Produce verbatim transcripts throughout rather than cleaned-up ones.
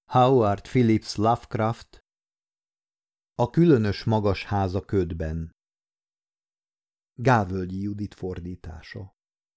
Howard Phillips Lovecraft. A különös magas ház a ködben. Gávölgyi Judit fordítása.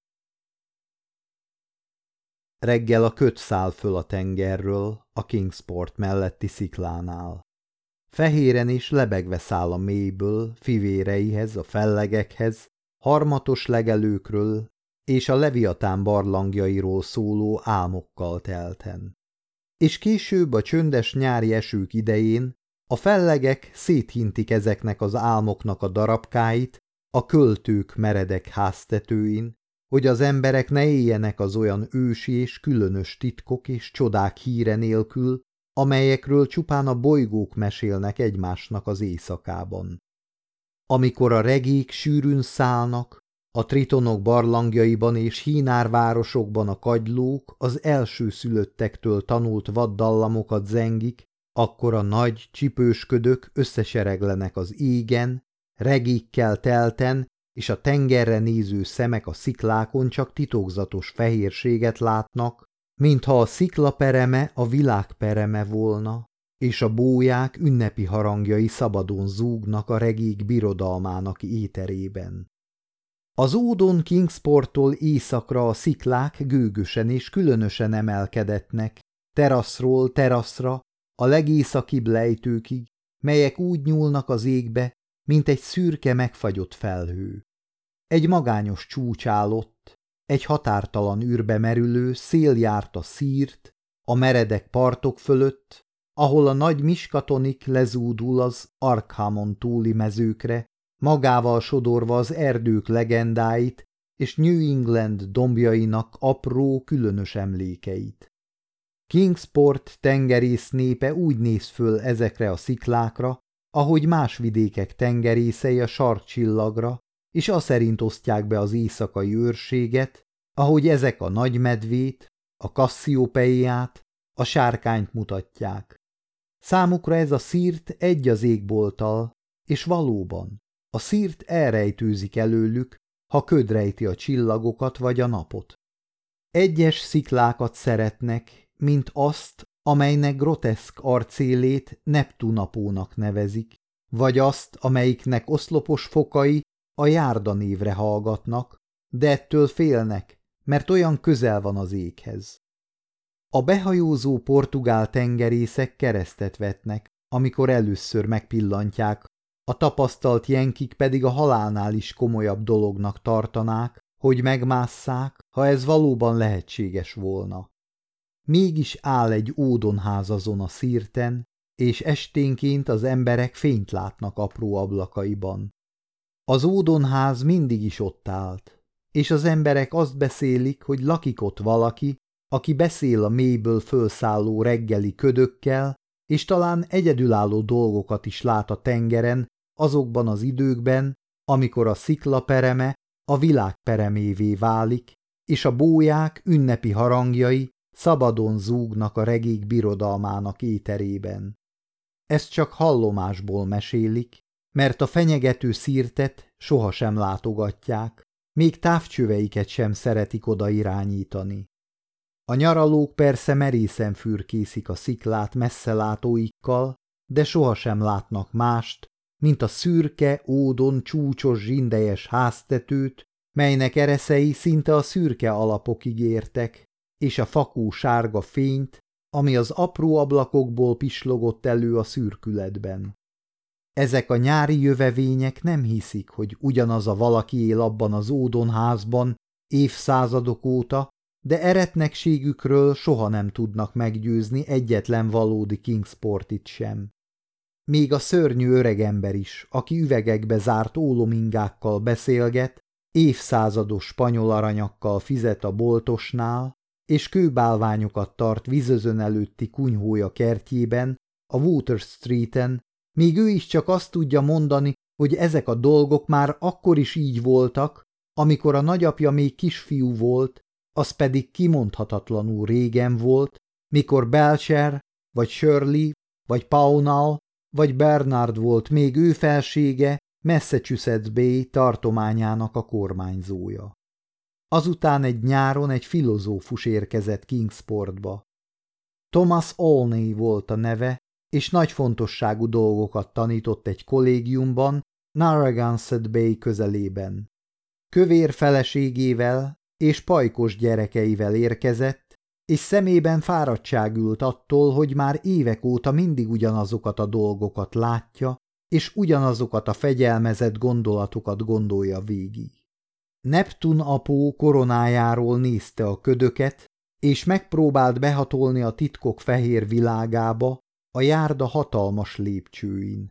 Reggel a köd száll föl a tengerről, a Kingsport melletti sziklánál. Fehéren és lebegve száll a mélyből, fivéreihez, a fellegekhez, harmatos legelőkről és a Leviatán barlangjairól szóló álmokkal telten. És később a csöndes nyári esők idején a fellegek széthintik ezeknek az álmoknak a darabkáit a költők meredek háztetőin, hogy az emberek ne éljenek az olyan ősi és különös titkok és csodák híre nélkül, amelyekről csupán a bolygók mesélnek egymásnak az éjszakában. Amikor a regék sűrűn szállnak, a tritonok barlangjaiban és hínárvárosokban a kagylók az elsőszülöttektől tanult vaddallamokat zengik, akkor a nagy csipősködök összesereglenek az égen, regékkel telten, és a tengerre néző szemek a sziklákon csak titokzatos fehérséget látnak, mintha a szikla pereme a világ pereme volna, és a bóják ünnepi harangjai szabadon zúgnak a regék birodalmának éterében. Az ódon Kingsporttól északra a sziklák gőgösen és különösen emelkedetnek, teraszról teraszra, a legészakibb lejtőkig, melyek úgy nyúlnak az égbe, mint egy szürke megfagyott felhő. Egy magányos csúcs állott, egy határtalan űrbe merülő szél járt a szírt, a meredek partok fölött, ahol a nagy Miskatonik lezúdul az Arkhamon túli mezőkre, magával sodorva az erdők legendáit és New England dombjainak apró, különös emlékeit. Kingsport tengerész népe úgy néz föl ezekre a sziklákra, ahogy más vidékek tengerészei a sarkcsillagra, és aszerint osztják be az éjszakai őrséget, ahogy ezek a nagymedvét, a Kassziopeiját, a sárkányt mutatják. Számukra ez a szírt egy az égbolttal, és valóban, a szírt elrejtőzik előlük, ha köd rejti a csillagokat vagy a napot. Egyes sziklákat szeretnek, mint azt, amelynek groteszk arcélét Neptunapónak nevezik, vagy azt, amelyiknek oszlopos fokai a Járda névre hallgatnak, de ettől félnek, mert olyan közel van az éghez. A behajózó portugál tengerészek keresztet vetnek, amikor először megpillantják, a tapasztalt jenkik pedig a halálnál is komolyabb dolognak tartanák, hogy megmásszák, ha ez valóban lehetséges volna. Mégis áll egy ódonház azon a szírten, és esténként az emberek fényt látnak apró ablakaiban. Az ódonház mindig is ott állt, és az emberek azt beszélik, hogy lakik ott valaki, aki beszél a mélyből fölszálló reggeli ködökkel, és talán egyedülálló dolgokat is lát a tengeren, azokban az időkben, amikor a szikla pereme a világ peremévé válik, és a bóják ünnepi harangjai szabadon zúgnak a regék birodalmának éterében. Ezt csak hallomásból mesélik, mert a fenyegető szírtet sohasem látogatják, még távcsöveiket sem szeretik oda irányítani. A nyaralók persze merészen fürkészik a sziklát messzelátóikkal, de sohasem látnak mást, mint a szürke, ódon csúcsos zsindejes háztetőt, melynek ereszei szinte a szürke alapokig értek, és a fakó sárga fényt, ami az apró ablakokból pislogott elő a szürkületben. Ezek a nyári jövevények nem hiszik, hogy ugyanaz a valaki él abban az ódonházban évszázadok óta, de eretnekségükről soha nem tudnak meggyőzni egyetlen valódi Kingsportit sem. Még a szörnyű öregember is, aki üvegekbe zárt ólomingákkal beszélget, évszázados spanyol aranyakkal fizet a boltosnál, és kőbálványokat tart vízözön előtti kunyhója kertjében, a Water Streeten, míg ő is csak azt tudja mondani, hogy ezek a dolgok már akkor is így voltak, amikor a nagyapja még kisfiú volt, az pedig kimondhatatlanul régen volt, mikor Belcher, vagy Shirley, vagy Pownall, vagy Bernard volt még ő felsége Massachusetts Bay tartományának a kormányzója. Azután egy nyáron egy filozófus érkezett Kingsportba. Thomas Olney volt a neve, és nagy fontosságú dolgokat tanított egy kollégiumban Narragansett Bay közelében. Kövér feleségével és pajkos gyerekeivel érkezett, és szemében fáradtság ült attól, hogy már évek óta mindig ugyanazokat a dolgokat látja, és ugyanazokat a fegyelmezett gondolatokat gondolja végig. Neptun apó koronájáról nézte a ködöket, és megpróbált behatolni a titkok fehér világába, a járda hatalmas lépcsőin.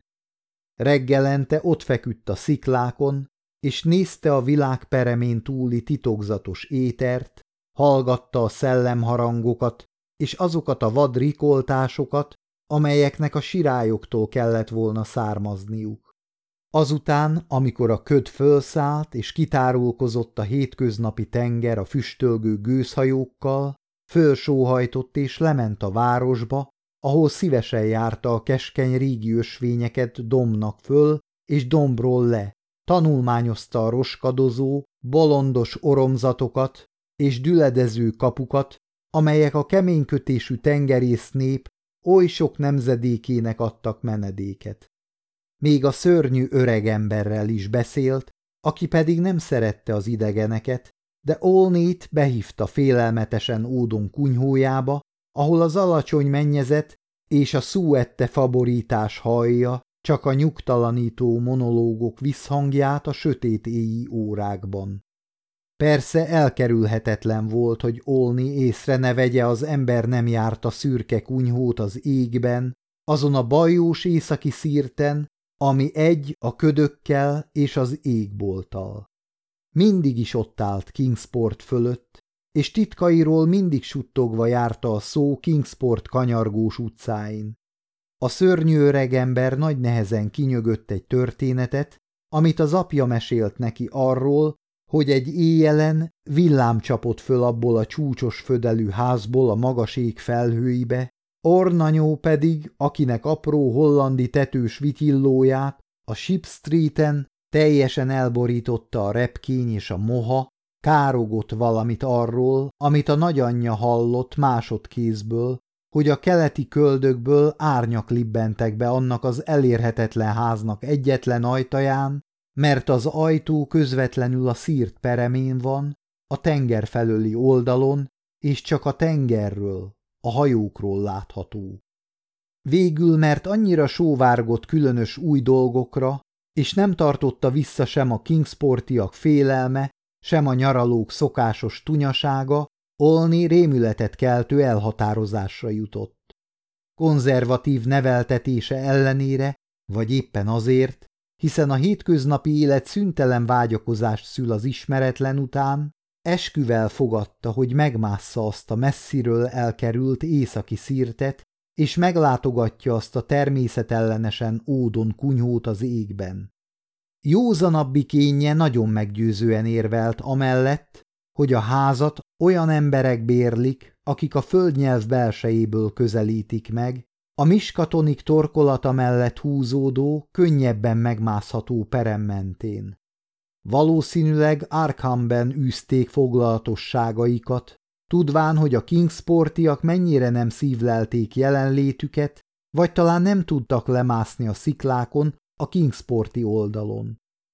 Reggelente ott feküdt a sziklákon, és nézte a világ peremén túli titokzatos étert, hallgatta a szellemharangokat, és azokat a vad rikoltásokat, amelyeknek a sirályoktól kellett volna származniuk. Azután, amikor a köd fölszállt, és kitárulkozott a hétköznapi tenger a füstölgő gőzhajókkal, fölsóhajtott és lement a városba, ahol szívesen járta a keskeny régi ösvényeket dombnak föl és dombról le, tanulmányozta a roskadozó, bolondos oromzatokat és düledező kapukat, amelyek a keménykötésű tengerész nép oly sok nemzedékének adtak menedéket. Még a szörnyű öregemberrel is beszélt, aki pedig nem szerette az idegeneket, de Olneyt behívta félelmetesen ódon kunyhójába, ahol az alacsony mennyezet és a szúette faborítás hallja csak a nyugtalanító monológok visszhangját a sötét éji órákban. Persze elkerülhetetlen volt, hogy Olney észre ne vegye az ember nem járta szürke kunyhót az égben, azon a bajós északi szírten, ami egy a ködökkel és az égbolttal. Mindig is ott állt Kingsport fölött, és titkairól mindig suttogva járta a szó Kingsport kanyargós utcáin. A szörnyű öregember nagy nehezen kinyögött egy történetet, amit az apja mesélt neki arról, hogy egy éjjelen villám csapott föl abból a csúcsos födelű házból a magas ég felhőibe, Ornanyó pedig, akinek apró hollandi tetős vitillóját a Ship Streeten teljesen elborította a repkény és a moha, károgott valamit arról, amit a nagyanyja hallott másodkézből, hogy a keleti köldökből árnyak libbentek be annak az elérhetetlen háznak egyetlen ajtaján, mert az ajtó közvetlenül a szírt peremén van, a tenger felőli oldalon, és csak a tengerről, a hajókról látható. Végül, mert annyira sóvárgott különös új dolgokra, és nem tartotta vissza sem a Kingsportiak félelme, sem a nyaralók szokásos tunyasága, Olney rémületet keltő elhatározásra jutott. Konzervatív neveltetése ellenére, vagy éppen azért, hiszen a hétköznapi élet szüntelen vágyakozást szül az ismeretlen után, esküvel fogadta, hogy megmássza azt a messziről elkerült északi szirtet, és meglátogatja azt a természetellenesen ódon kunyhót az égben. Józanabbi kénje nagyon meggyőzően érvelt amellett, hogy a házat olyan emberek bérlik, akik a földnyelv belsejéből közelítik meg, a miskatonik torkolata mellett húzódó, könnyebben megmászható perem mentén. Valószínűleg Arkhamben űzték foglalatosságaikat, tudván, hogy a Kingsportiak mennyire nem szívlelték jelenlétüket, vagy talán nem tudtak lemászni a sziklákon a Kingsporti oldalon.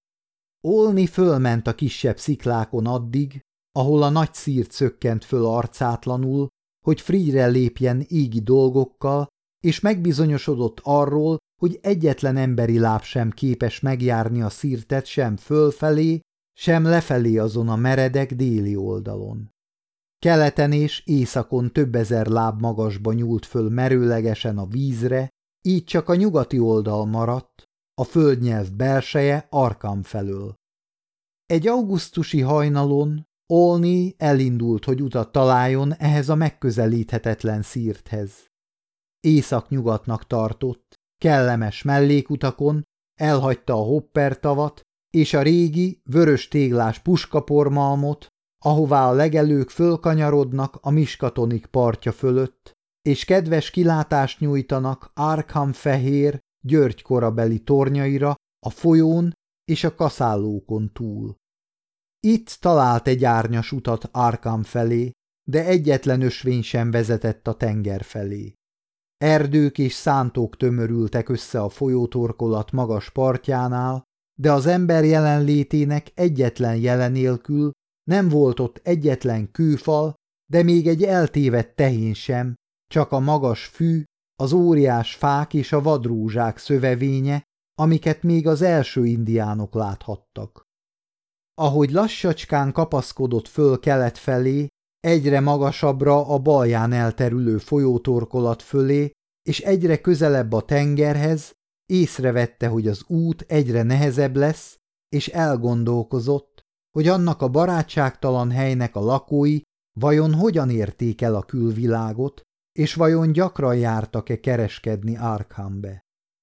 Olney fölment a kisebb sziklákon addig, ahol a nagy szírt szökkent föl arcátlanul, hogy frigyre lépjen égi dolgokkal, és megbizonyosodott arról, hogy egyetlen emberi láb sem képes megjárni a szírtet sem fölfelé, sem lefelé azon a meredek déli oldalon. Keleten és északon több ezer láb magasba nyúlt föl merőlegesen a vízre, így csak a nyugati oldal maradt, a földnyelv belseje Arkham felől. Egy augusztusi hajnalon Olney elindult, hogy utat találjon ehhez a megközelíthetetlen szírthez. Északnyugatnak tartott, kellemes mellékutakon, elhagyta a Hopper tavat és a régi, vörös téglás puskapormalmot, ahová a legelők fölkanyarodnak a Miskatonik partja fölött, és kedves kilátást nyújtanak Arkham fehér, György korabeli tornyaira a folyón és a kaszállókon túl. Itt talált egy árnyas utat Arkham felé, de egyetlen ösvény sem vezetett a tenger felé. Erdők és szántók tömörültek össze a folyótorkolat magas partjánál, de az ember jelenlétének egyetlen jele nélkül nem volt ott egyetlen kőfal, de még egy eltévedt tehén sem, csak a magas fű, az óriás fák és a vadrózsák szövevénye, amiket még az első indiánok láthattak. Ahogy lassacskán kapaszkodott föl kelet felé, egyre magasabbra a balján elterülő folyótorkolat fölé, és egyre közelebb a tengerhez, észrevette, hogy az út egyre nehezebb lesz, és elgondolkozott, hogy annak a barátságtalan helynek a lakói vajon hogyan érték el a külvilágot, és vajon gyakran jártak-e kereskedni Arkhambe.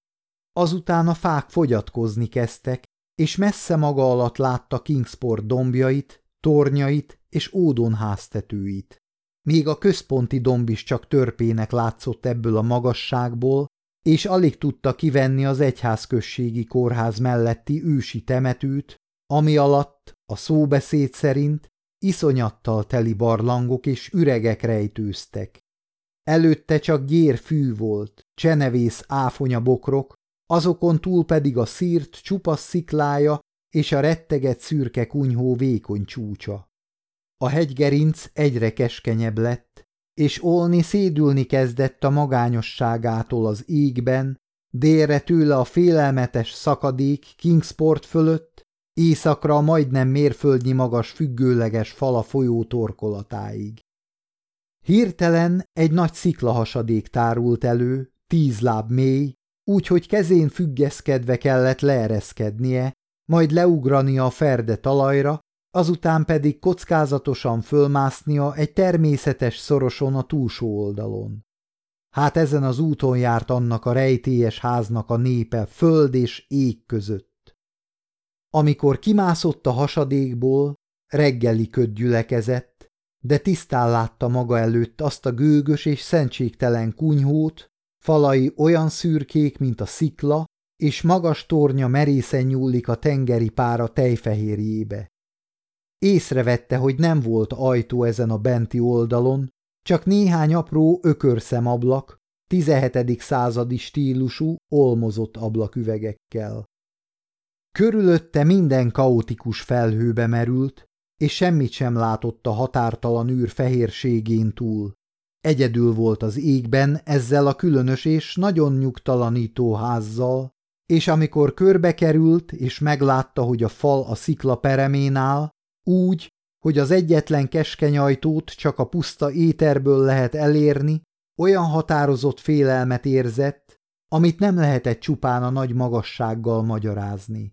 Azután a fák fogyatkozni kezdtek, és messze maga alatt látta Kingsport dombjait, tornyait és Ódon háztetőit. Még a központi domb is csak törpének látszott ebből a magasságból, és alig tudta kivenni az egyházközségi kórház melletti ősi temetőt, ami alatt, a szóbeszéd szerint, iszonyattal teli barlangok és üregek rejtőztek. Előtte csak gyér fű volt, csenevész áfonyabokrok, azokon túl pedig a szírt csupasz sziklája és a retteget szürke kunyhó vékony csúcsa. A hegygerinc egyre keskenyebb lett, és Olni szédülni kezdett a magányosságától az égben, délre tőle a félelmetes szakadék Kingsport fölött, északra a majdnem mérföldnyi magas függőleges fal a folyó torkolatáig. Hirtelen egy nagy sziklahasadék tárult elő, tíz láb mély, úgyhogy kezén függeszkedve kellett leereszkednie, majd leugrania a ferde talajra, azután pedig kockázatosan fölmásznia egy természetes szoroson a túlsó oldalon. Hát ezen az úton járt annak a rejtélyes háznak a népe föld és ég között. Amikor kimászott a hasadékból, reggeli köd gyülekezett, de tisztán látta maga előtt azt a gőgös és szentségtelen kunyhót, falai olyan szürkék, mint a szikla, és magas tornya merészen nyúlik a tengeri pára tejfehérjébe. Észrevette, hogy nem volt ajtó ezen a benti oldalon, csak néhány apró ökörszemablak, tizenhetedik századi stílusú, olmozott ablaküvegekkel. Körülötte minden kaotikus felhőbe merült, és semmit sem látott a határtalan űr fehérségén túl. Egyedül volt az égben ezzel a különös és nagyon nyugtalanító házzal, és amikor körbekerült és meglátta, hogy a fal a szikla peremén áll, úgy, hogy az egyetlen keskeny ajtót csak a puszta éterből lehet elérni, olyan határozott félelmet érzett, amit nem lehetett csupán a nagy magassággal magyarázni.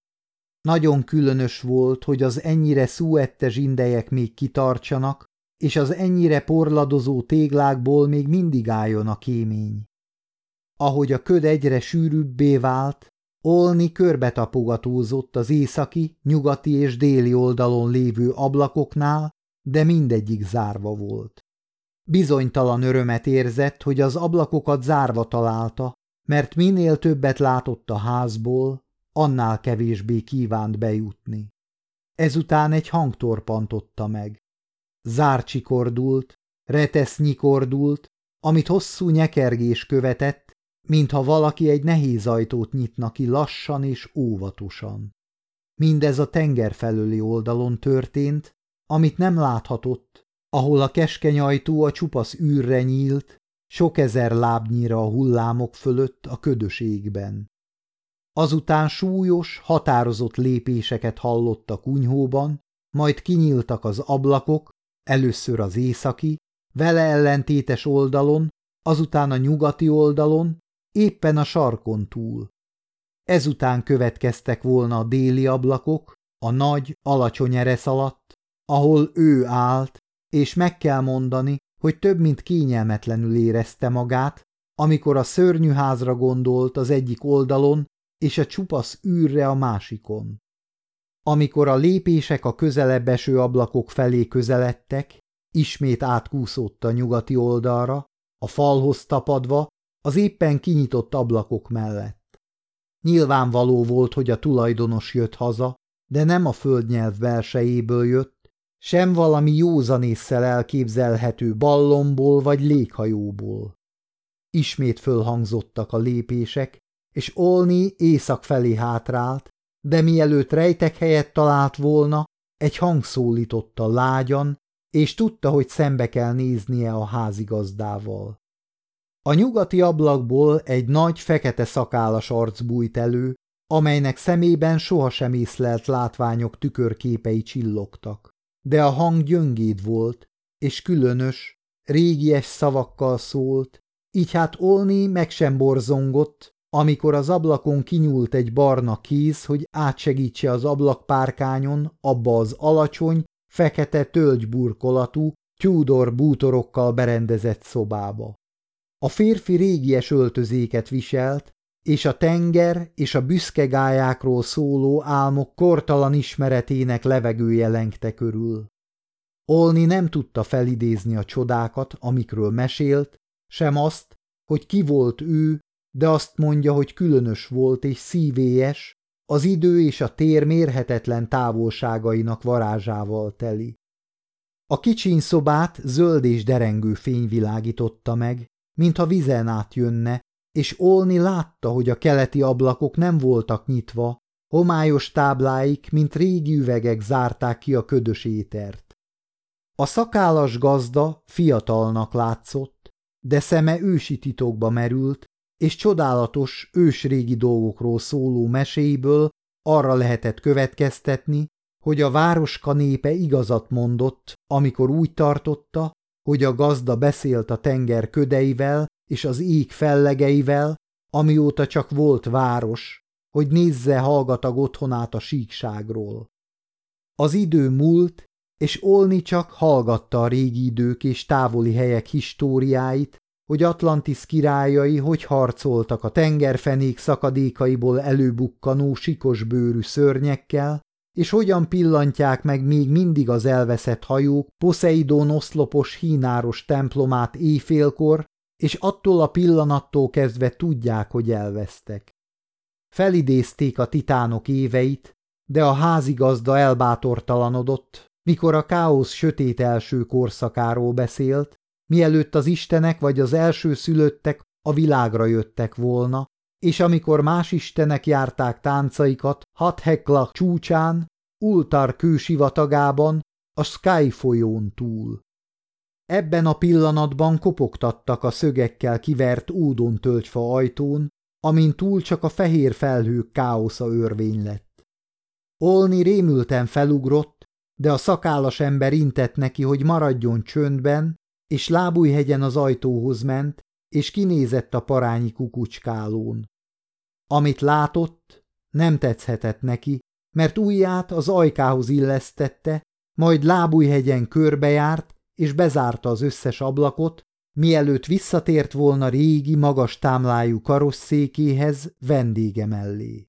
Nagyon különös volt, hogy az ennyire szúette zsindelyek még kitartsanak, és az ennyire porladozó téglákból még mindig álljon a kémény. Ahogy a köd egyre sűrűbbé vált, Olni körbetapogatózott az északi, nyugati és déli oldalon lévő ablakoknál, de mindegyik zárva volt. Bizonytalan örömet érzett, hogy az ablakokat zárva találta, mert minél többet látott a házból, annál kevésbé kívánt bejutni. Ezután egy hang torpantotta meg. Zár csikordult, retesz nyikordult, amit hosszú nyekergés követett, mintha valaki egy nehéz ajtót nyitna ki lassan és óvatosan. Mindez a tenger felőli oldalon történt, amit nem láthatott, ahol a keskeny ajtó a csupasz űrre nyílt, sok ezer lábnyira a hullámok fölött a ködös égben. Azután súlyos, határozott lépéseket hallott a kunyhóban, majd kinyíltak az ablakok, először az északi, vele ellentétes oldalon, azután a nyugati oldalon, éppen a sarkon túl. Ezután következtek volna a déli ablakok, a nagy, alacsony eresz alatt, ahol ő állt, és meg kell mondani, hogy több mint kényelmetlenül érezte magát, amikor a szörnyű házra gondolt az egyik oldalon, és a csupasz űrre a másikon. Amikor a lépések a közelebb eső ablakok felé közeledtek, ismét átkúszott a nyugati oldalra, a falhoz tapadva, az éppen kinyitott ablakok mellett. Nyilvánvaló volt, hogy a tulajdonos jött haza, de nem a földnyelv belsejéből jött, sem valami józanésszel elképzelhető ballonból vagy léghajóból. Ismét fölhangzottak a lépések, és Olney észak felé hátrált, de mielőtt rejtek helyet talált volna, egy hang szólította lágyan, és tudta, hogy szembe kell néznie a házigazdával. A nyugati ablakból egy nagy, fekete szakállas arc bújt elő, amelynek szemében sohasem észlelt látványok tükörképei csillogtak. De a hang gyöngéd volt, és különös, régies szavakkal szólt, így hát Olney meg sem borzongott, amikor az ablakon kinyúlt egy barna kéz, hogy átsegítse az ablakpárkányon abba az alacsony, fekete tölgyburkolatú, Tudor bútorokkal berendezett szobába. A férfi régies öltözéket viselt, és a tenger és a büszke gályákról szóló álmok kortalan ismeretének levegője lengte körül. Olney nem tudta felidézni a csodákat, amikről mesélt, sem azt, hogy ki volt ő, de azt mondja, hogy különös volt és szívélyes, az idő és a tér mérhetetlen távolságainak varázsával teli. A kicsiny szobát zöld és derengő fény világította meg, mintha vizen át jönne, és Olney látta, hogy a keleti ablakok nem voltak nyitva, homályos tábláik, mint régi üvegek zárták ki a ködös étert. A szakállas gazda fiatalnak látszott, de szeme ősi titokba merült, és csodálatos, ősrégi dolgokról szóló meséiből arra lehetett következtetni, hogy a városka népe igazat mondott, amikor úgy tartotta, hogy a gazda beszélt a tenger ködeivel és az ég fellegeivel, amióta csak volt város, hogy nézze hallgatag otthonát a síkságról. Az idő múlt, és Olney csak hallgatta a régi idők és távoli helyek históriáit, hogy Atlantis királyai hogy harcoltak a tengerfenék szakadékaiból előbukkanó sikosbőrű szörnyekkel, és hogyan pillantják meg még mindig az elveszett hajók Poseidon oszlopos hínáros templomát éjfélkor, és attól a pillanattól kezdve tudják, hogy elvesztek. Felidézték a titánok éveit, de a házigazda elbátortalanodott, mikor a káosz sötét első korszakáról beszélt, mielőtt az istenek vagy az első szülöttek a világra jöttek volna, és amikor más istenek járták táncaikat Hat-Hekla csúcsán, Ultar kősivatagában, a Sky folyón túl. Ebben a pillanatban kopogtattak a szögekkel kivert ódon tölgyfa ajtón, amin túl csak a fehér felhők káosza örvény lett. Olney rémülten felugrott, de a szakállas ember intett neki, hogy maradjon csöndben, és lábújhegyen az ajtóhoz ment, és kinézett a parányi kukucskálón. Amit látott, nem tetszhetett neki, mert ujját az ajkához illesztette, majd lábújhegyen körbejárt, és bezárta az összes ablakot, mielőtt visszatért volna régi, magas támlájú karosszékéhez vendége mellé.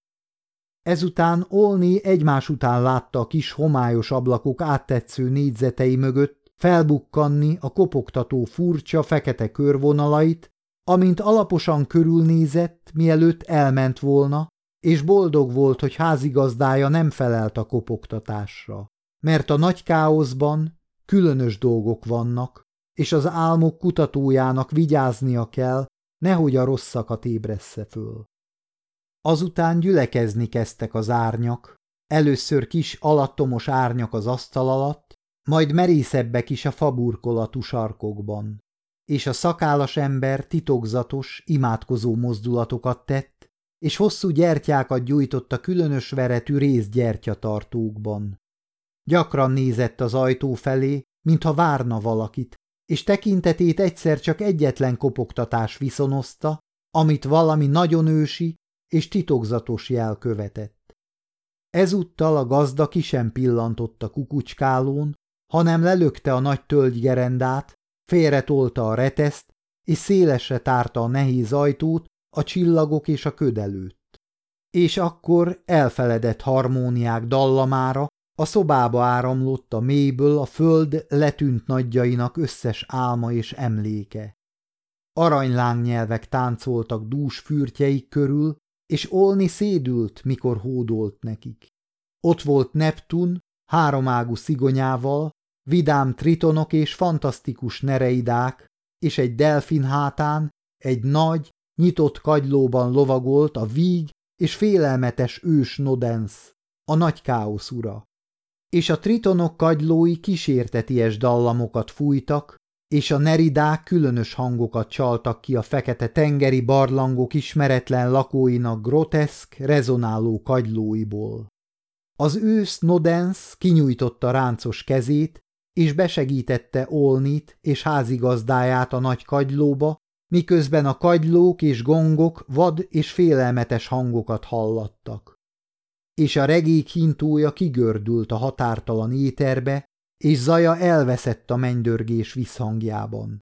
Ezután Olney egymás után látta a kis homályos ablakok áttetsző négyzetei mögött felbukkanni a kopogtató furcsa fekete körvonalait, amint alaposan körülnézett, mielőtt elment volna, és boldog volt, hogy házigazdája nem felelt a kopogtatásra, mert a nagy káoszban különös dolgok vannak, és az álmok kutatójának vigyáznia kell, nehogy a rosszakat ébressze föl. Azután gyülekezni kezdtek az árnyak, először kis alattomos árnyak az asztal alatt, majd merészebbek is a faburkolatú sarkokban, és a szakállas ember titokzatos, imádkozó mozdulatokat tett, és hosszú gyertyákat gyújtott a különös veretű részgyertyatartókban. Gyakran nézett az ajtó felé, mintha várna valakit, és tekintetét egyszer csak egyetlen kopogtatás viszonozta, amit valami nagyon ősi és titokzatos jel követett. Ezúttal a gazda ki sem pillantott a kukucskálón, hanem lelökte a nagy tölgygerendát, félretolta a reteszt, és szélesre tárta a nehéz ajtót a csillagok és a köd előtt. És akkor elfeledett harmóniák dallamára a szobába áramlott a mélyből a föld letűnt nagyjainak összes álma és emléke. Aranylángnyelvek táncoltak dús fürtjeik körül, és Olney szédült, mikor hódolt nekik. Ott volt Neptun háromágú szigonyával, vidám tritonok és fantasztikus nereidák, és egy delfin hátán egy nagy, nyitott kagylóban lovagolt a víg és félelmetes ős Nodens, a nagy káosz ura. És a tritonok kagylói kísérteties dallamokat fújtak, és a neridák különös hangokat csaltak ki a fekete tengeri barlangok ismeretlen lakóinak groteszk, rezonáló kagylóiból. Az ősz Nodens kinyújtotta ráncos kezét, és besegítette Olnit és házigazdáját a nagy kagylóba, miközben a kagylók és gongok vad és félelmetes hangokat hallattak. És a regék hintója kigördült a határtalan éterbe, és zaja elveszett a mennydörgés visszhangjában.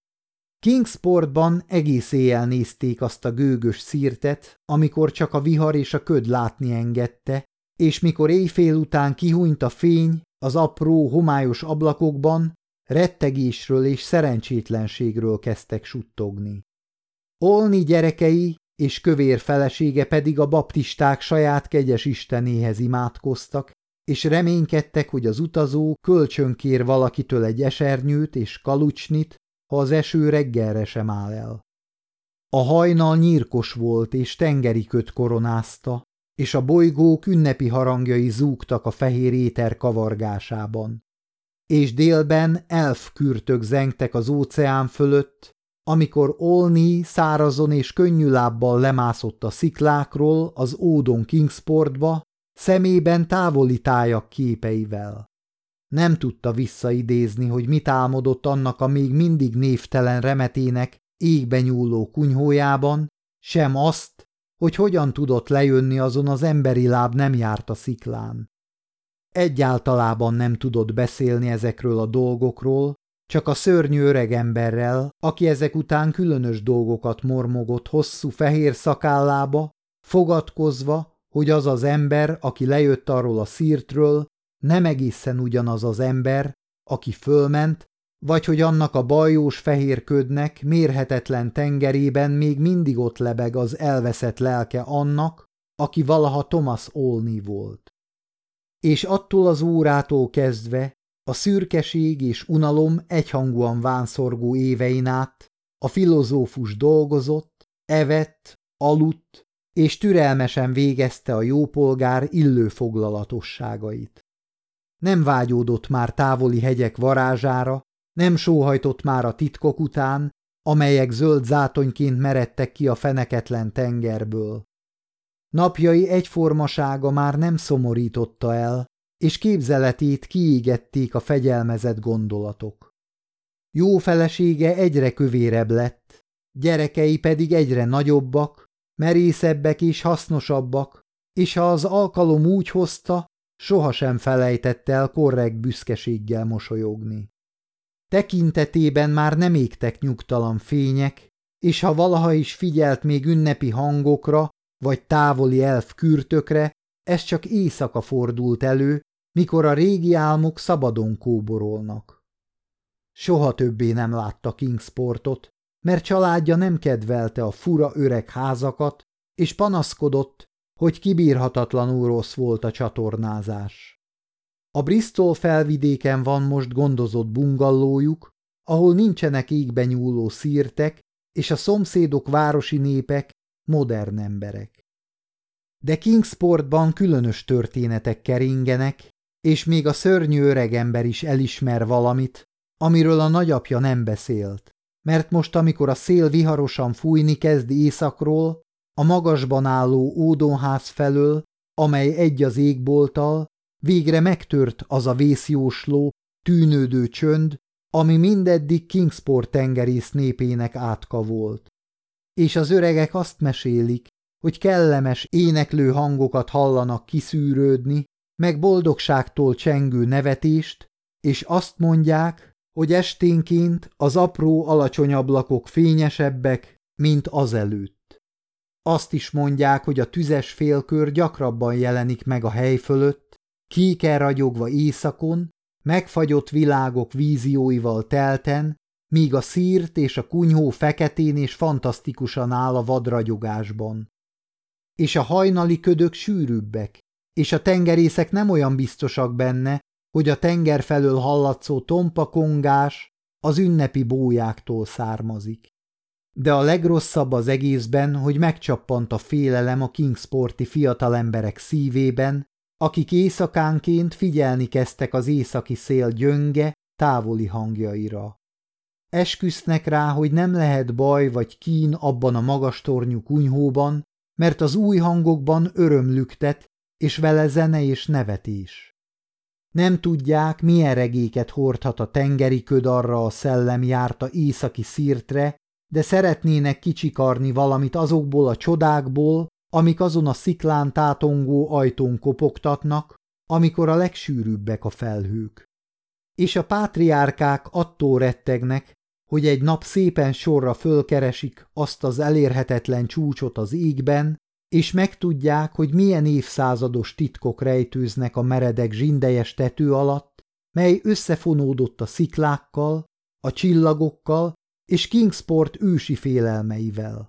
Kingsportban egész éjjel nézték azt a gőgös szirtet, amikor csak a vihar és a köd látni engedte, és mikor éjfél után kihúnyt a fény az apró, homályos ablakokban, rettegésről és szerencsétlenségről kezdtek suttogni. Olni gyerekei és kövér felesége pedig a baptisták saját kegyes istenéhez imádkoztak, és reménykedtek, hogy az utazó kölcsönkér valakitől egy esernyőt és kalucsnit, ha az eső reggelre sem áll el. A hajnal nyírkos volt, és tengeri köd koronázta, és a bolygók ünnepi harangjai zúgtak a fehér éter kavargásában. És délben elfkürtök zengtek az óceán fölött, amikor Olni szárazon és könnyű lábbal lemászott a sziklákról az ódon Kingsportba, szemében távoli tájak képeivel. Nem tudta visszaidézni, hogy mit álmodott annak a még mindig névtelen remetének égbe nyúló kunyhójában, sem azt, hogy hogyan tudott lejönni azon az emberi láb nem járt a sziklán. Egyáltalában nem tudott beszélni ezekről a dolgokról, csak a szörnyű öregemberrel, aki ezek után különös dolgokat mormogott hosszú fehér szakállába, fogadkozva, hogy az az ember, aki lejött arról a szirtről, nem egészen ugyanaz az ember, aki fölment, vagy hogy annak a bajós fehér ködnek mérhetetlen tengerében még mindig ott lebeg az elveszett lelke annak, aki valaha Thomas Olney volt. És attól az órától kezdve a szürkeség és unalom egyhangúan vánszorgó évein át a filozófus dolgozott, evett, aludt, és türelmesen végezte a jópolgár illő foglalatosságait. Nem vágyódott már távoli hegyek varázsára, nem sóhajtott már a titkok után, amelyek zöld zátonyként meredtek ki a feneketlen tengerből. Napjai egyformasága már nem szomorította el, és képzeletét kiégették a fegyelmezett gondolatok. Jó felesége egyre kövérebb lett, gyerekei pedig egyre nagyobbak, merészebbek és hasznosabbak, és ha az alkalom úgy hozta, sohasem felejtett el korrekt büszkeséggel mosolyogni. Tekintetében már nem égtek nyugtalan fények, és ha valaha is figyelt még ünnepi hangokra, vagy távoli elf kürtökre, ez csak éjszaka fordult elő, mikor a régi álmok szabadon kóborolnak. Soha többé nem látta Kingsportot, mert családja nem kedvelte a fura öreg házakat, és panaszkodott, hogy kibírhatatlanul rossz volt a csatornázás. A Bristol felvidéken van most gondozott bungallójuk, ahol nincsenek égbe nyúló szirtek, és a szomszédok városi népek modern emberek. De Kingsportban különös történetek keringenek, és még a szörnyű öregember is elismer valamit, amiről a nagyapja nem beszélt, mert most, amikor a szél viharosan fújni kezd északról, a magasban álló ódonház felől, amely egy az égbolttal, végre megtört az a vészjósló, tűnődő csönd, ami mindeddig Kingsport tengerész népének átka volt. És az öregek azt mesélik, hogy kellemes, éneklő hangokat hallanak kiszűrődni, meg boldogságtól csengő nevetést, és azt mondják, hogy esténként az apró alacsony ablakok fényesebbek, mint azelőtt. Azt is mondják, hogy a tüzes félkör gyakrabban jelenik meg a hely fölött, kéken ragyogva éjszakon, megfagyott világok vízióival telten, míg a szírt és a kunyhó feketén és fantasztikusan áll a vadragyogásban. És a hajnali ködök sűrűbbek, és a tengerészek nem olyan biztosak benne, hogy a tenger felől hallatszó tompa kongás az ünnepi bójáktól származik. De a legrosszabb az egészben, hogy megcsappant a félelem a Kingsporti fiatalemberek szívében, akik éjszakánként figyelni kezdtek az északi szél gyönge, távoli hangjaira. Esküsznek rá, hogy nem lehet baj vagy kín abban a magas tornyú kunyhóban, mert az új hangokban öröm lüktet, és vele zene és nevetés. Nem tudják, milyen regéket hordhat a tengeri köd arra a szellemjárta északi szirtre, de szeretnének kicsikarni valamit azokból a csodákból, amik azon a sziklán tátongó ajtón kopogtatnak, amikor a legsűrűbbek a felhők. És a pátriárkák attól rettegnek, hogy egy nap szépen sorra fölkeresik azt az elérhetetlen csúcsot az égben, és megtudják, hogy milyen évszázados titkok rejtőznek a meredek zsindejes tető alatt, mely összefonódott a sziklákkal, a csillagokkal és Kingsport ősi félelmeivel.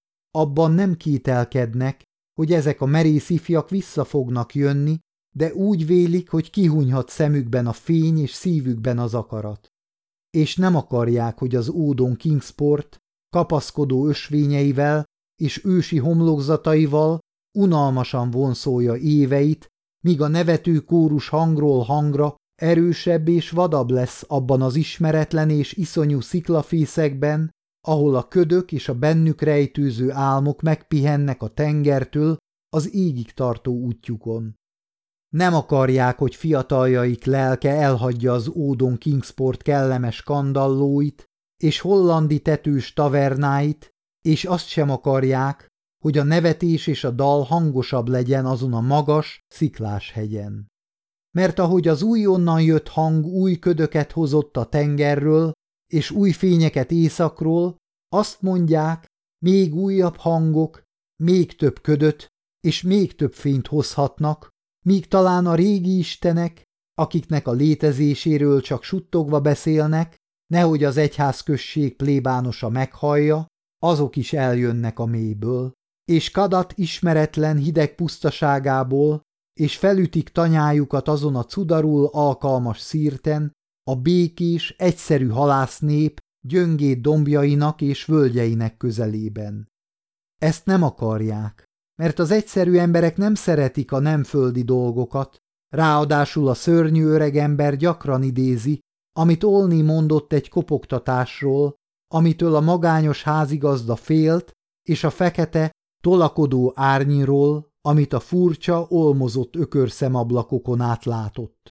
Abban nem kételkednek, hogy ezek a merész ifjak vissza fognak jönni, de úgy vélik, hogy kihunyhat szemükben a fény és szívükben az akarat. És nem akarják, hogy az ódon Kingsport kapaszkodó ösvényeivel és ősi homlokzataival unalmasan vonszolja éveit, míg a nevető kórus hangról hangra erősebb és vadabb lesz abban az ismeretlen és iszonyú sziklafészekben, ahol a ködök és a bennük rejtőző álmok megpihennek a tengertől az égig tartó útjukon. Nem akarják, hogy fiataljaik lelke elhagyja az ódon Kingsport kellemes kandallóit és hollandi tetős tavernáit, és azt sem akarják, hogy a nevetés és a dal hangosabb legyen azon a magas, sziklás hegyen. Mert ahogy az újonnan jött hang új ködöket hozott a tengerről, és új fényeket északról, azt mondják, még újabb hangok, még több ködöt, és még több fényt hozhatnak, míg talán a régi istenek, akiknek a létezéséről csak suttogva beszélnek, nehogy az egyházközség plébánosa meghallja, azok is eljönnek a mélyből, és Kadat ismeretlen hideg pusztaságából, és felütik tanyájukat azon a cudarul alkalmas szírten, a békés, egyszerű halásznép gyöngéd dombjainak és völgyeinek közelében. Ezt nem akarják, mert az egyszerű emberek nem szeretik a nem földi dolgokat, ráadásul a szörnyű öregember gyakran idézi, amit Olni mondott egy kopogtatásról, amitől a magányos házigazda félt, és a fekete, tolakodó árnyiról, amit a furcsa, olmozott ökörszemablakokon átlátott.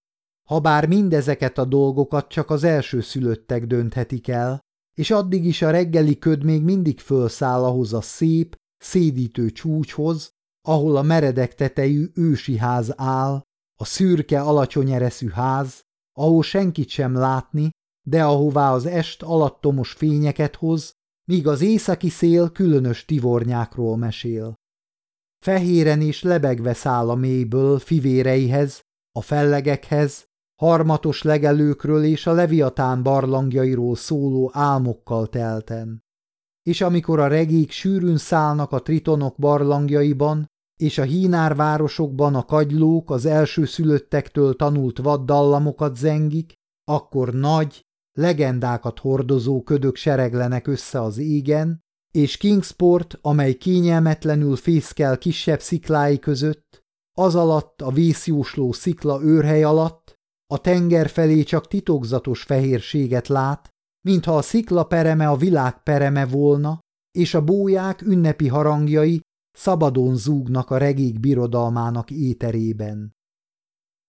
Habár mindezeket a dolgokat csak az elsőszülöttek dönthetik el, és addig is a reggeli köd még mindig fölszáll ahhoz a szép, szédítő csúcshoz, ahol a meredek tetejű ősi ház áll, a szürke, alacsony ereszű ház, ahol senkit sem látni, de ahová az est alattomos fényeket hoz, míg az északi szél különös tivornyákról mesél. Fehéren és lebegve száll a mélyből fivéreihez, a fellegekhez, harmatos legelőkről és a Leviatán barlangjairól szóló álmokkal telten. És amikor a regék sűrűn szállnak a tritonok barlangjaiban, és a hínárvárosokban a kagylók az elsőszülöttektől tanult vaddallamokat zengik, akkor nagy, legendákat hordozó ködök sereglenek össze az égen, és Kingsport, amely kényelmetlenül fészkel kisebb sziklái között, az alatt a vészjósló szikla őrhely alatt, a tenger felé csak titokzatos fehérséget lát, mintha a szikla pereme a világ pereme volna, és a bóják ünnepi harangjai szabadon zúgnak a regék birodalmának éterében.